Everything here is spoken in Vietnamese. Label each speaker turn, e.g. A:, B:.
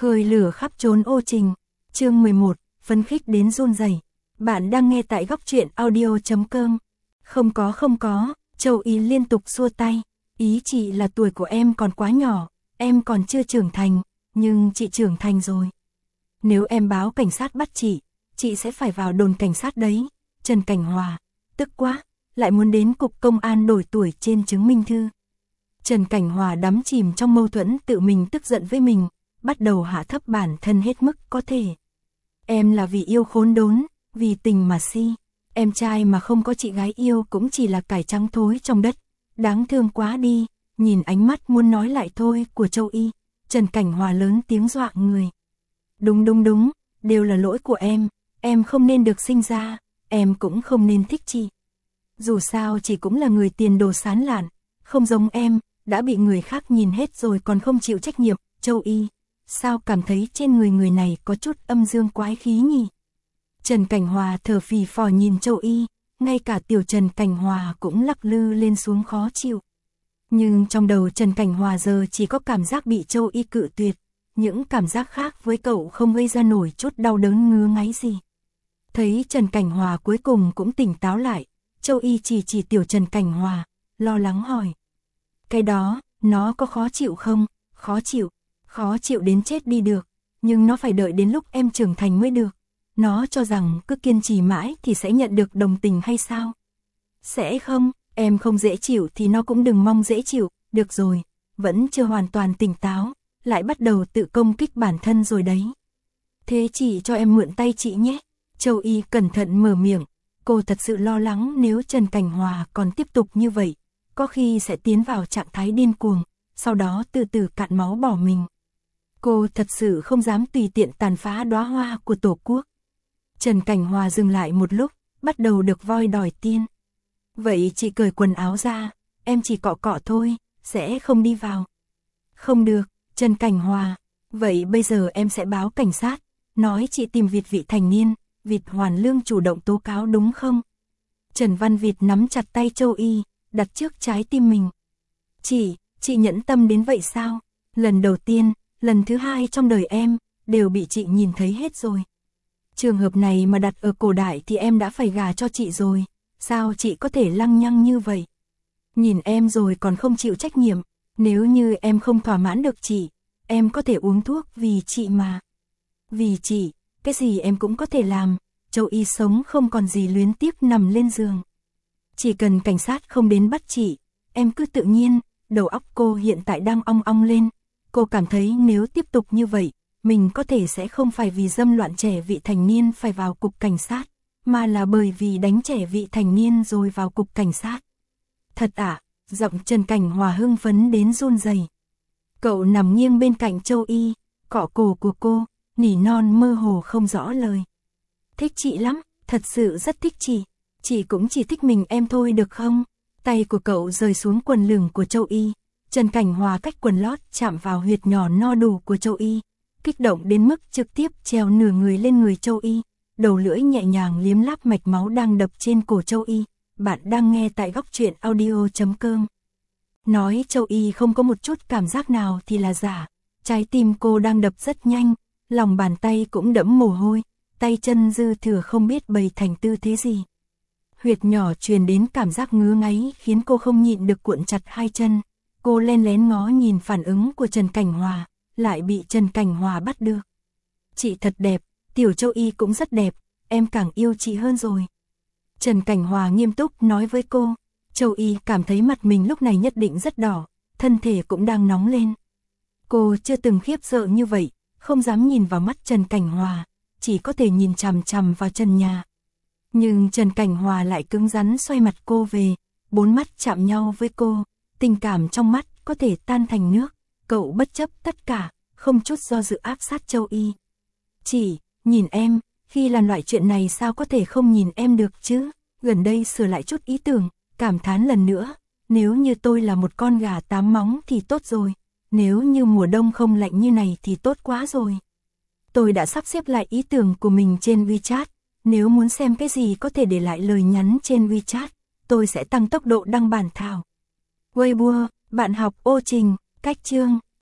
A: Khơi lửa khắp trốn ô trình. Chương 11, phấn khích đến run rẩy. Bạn đang nghe tại góc truyện audio.com. Không có, Châu Y liên tục xua tay. Ý chị là tuổi của em còn quá nhỏ, em còn chưa trưởng thành, nhưng chị trưởng thành rồi. Nếu em báo cảnh sát bắt chị sẽ phải vào đồn cảnh sát đấy. Trần Cảnh Hòa, tức quá, lại muốn đến cục công an đổi tuổi trên chứng minh thư. Trần Cảnh Hòa đắm chìm trong mâu thuẫn tự mình tức giận với mình, bắt đầu hạ thấp bản thân hết mức có thể. Em là vì yêu khốn đốn, vì tình mà si. Em trai mà không có chị gái yêu cũng chỉ là cải trắng thối trong đất. Đáng thương quá đi, nhìn ánh mắt muốn nói lại thôi của Châu Y. Trần Cảnh Hòa lớn tiếng dọa người. Đúng, đều là lỗi của em không nên được sinh ra, em cũng không nên thích chị. Dù sao chị cũng là người tiền đồ sán lạn, không giống em, đã bị người khác nhìn hết rồi còn không chịu trách nhiệm. Châu Y, sao cảm thấy trên người này có chút âm dương quái khí nhỉ? Trần Cảnh Hòa thở phì phò nhìn Châu Y, ngay cả tiểu Trần Cảnh Hòa cũng lắc lư lên xuống khó chịu. Nhưng trong đầu Trần Cảnh Hòa giờ chỉ có cảm giác bị Châu Y cự tuyệt, những cảm giác khác với cậu không gây ra nổi chút đau đớn ngứa ngáy gì. Thấy Trần Cảnh Hòa cuối cùng cũng tỉnh táo lại, Châu Y chỉ tiểu Trần Cảnh Hòa, lo lắng hỏi. Cái đó, nó có khó chịu không? Khó chịu đến chết đi được, nhưng nó phải đợi đến lúc em trưởng thành mới được. Nó cho rằng cứ kiên trì mãi thì sẽ nhận được đồng tình hay sao? Sẽ không, em không dễ chịu thì nó cũng đừng mong dễ chịu. Được rồi, vẫn chưa hoàn toàn tỉnh táo, lại bắt đầu tự công kích bản thân rồi đấy. Thế chị cho em mượn tay chị nhé. Châu Y cẩn thận mở miệng, cô thật sự lo lắng nếu Trần Cảnh Hòa còn tiếp tục như vậy, có khi sẽ tiến vào trạng thái điên cuồng, sau đó từ từ cạn máu bỏ mình. Cô thật sự không dám tùy tiện tàn phá đóa hoa của Tổ quốc. Trần Cảnh Hòa dừng lại một lúc, bắt đầu được voi đòi tiên. Vậy chị cởi quần áo ra, em chỉ cọ cọ thôi, sẽ không đi vào. Không được, Trần Cảnh Hòa, vậy bây giờ em sẽ báo cảnh sát, nói chị tìm Việt vị thành niên, Việt Hoàn Lương chủ động tố cáo đúng không? Trần Văn Việt nắm chặt tay Châu Y, đặt trước trái tim mình. Chị nhẫn tâm đến vậy sao? Lần đầu tiên, lần thứ hai trong đời em, đều bị chị nhìn thấy hết rồi. Trường hợp này mà đặt ở cổ đại thì em đã phải gả cho chị rồi, sao chị có thể lăng nhăng như vậy? Nhìn em rồi còn không chịu trách nhiệm, nếu như em không thỏa mãn được chị, em có thể uống thuốc vì chị mà. Vì chị, cái gì em cũng có thể làm. Châu Y sống không còn gì luyến tiếc nằm lên giường. Chỉ cần cảnh sát không đến bắt chị, em cứ tự nhiên. Đầu óc cô hiện tại đang ong ong lên. Cô cảm thấy nếu tiếp tục như vậy, mình có thể sẽ không phải vì dâm loạn trẻ vị thành niên phải vào cục cảnh sát, mà là bởi vì đánh trẻ vị thành niên rồi vào cục cảnh sát. Thật ạ, giọng Trần Cảnh Hòa hưng phấn đến run rẩy. Cậu nằm nghiêng bên cạnh Châu Y, cọ cổ của cô, nỉ non mơ hồ không rõ lời. Thích chị lắm, thật sự rất thích chị cũng chỉ thích mình em thôi được không? Tay của cậu rơi xuống quần lửng của Châu Y. Trần Cảnh Hòa cách quần lót chạm vào huyệt nhỏ no đủ của Châu Y, kích động đến mức trực tiếp treo nửa người lên người Châu Y, đầu lưỡi nhẹ nhàng liếm láp mạch máu đang đập trên cổ Châu Y. Bạn đang nghe tại góc truyện audio.com. Nói Châu Y không có một chút cảm giác nào thì là giả, trái tim cô đang đập rất nhanh, lòng bàn tay cũng đẫm mồ hôi, tay chân dư thừa không biết bày thành tư thế gì. Huyệt nhỏ truyền đến cảm giác ngứa ngáy khiến cô không nhịn được cuộn chặt hai chân. Cô len lén ngó nhìn phản ứng của Trần Cảnh Hòa, lại bị Trần Cảnh Hòa bắt được. Chị thật đẹp, tiểu Châu Y cũng rất đẹp, em càng yêu chị hơn rồi. Trần Cảnh Hòa nghiêm túc nói với cô. Châu Y cảm thấy mặt mình lúc này nhất định rất đỏ, thân thể cũng đang nóng lên. Cô chưa từng khiếp sợ như vậy, không dám nhìn vào mắt Trần Cảnh Hòa, chỉ có thể nhìn chằm chằm vào trần nhà. Nhưng Trần Cảnh Hòa lại cứng rắn xoay mặt cô về, bốn mắt chạm nhau với cô, tình cảm trong mắt có thể tan thành nước. Cậu bất chấp tất cả, không chút do dự áp sát Châu Y. Chị, nhìn em, khi làm loại chuyện này sao có thể không nhìn em được chứ? Gần đây sửa lại chút ý tưởng, cảm thán lần nữa, nếu như tôi là một con gà 8 móng thì tốt rồi, nếu như mùa đông không lạnh như này thì tốt quá rồi. Tôi đã sắp xếp lại ý tưởng của mình trên WeChat, nếu muốn xem cái gì có thể để lại lời nhắn trên WeChat, tôi sẽ tăng tốc độ đăng bản thảo. Weibo, bạn học ô trình, cách chương.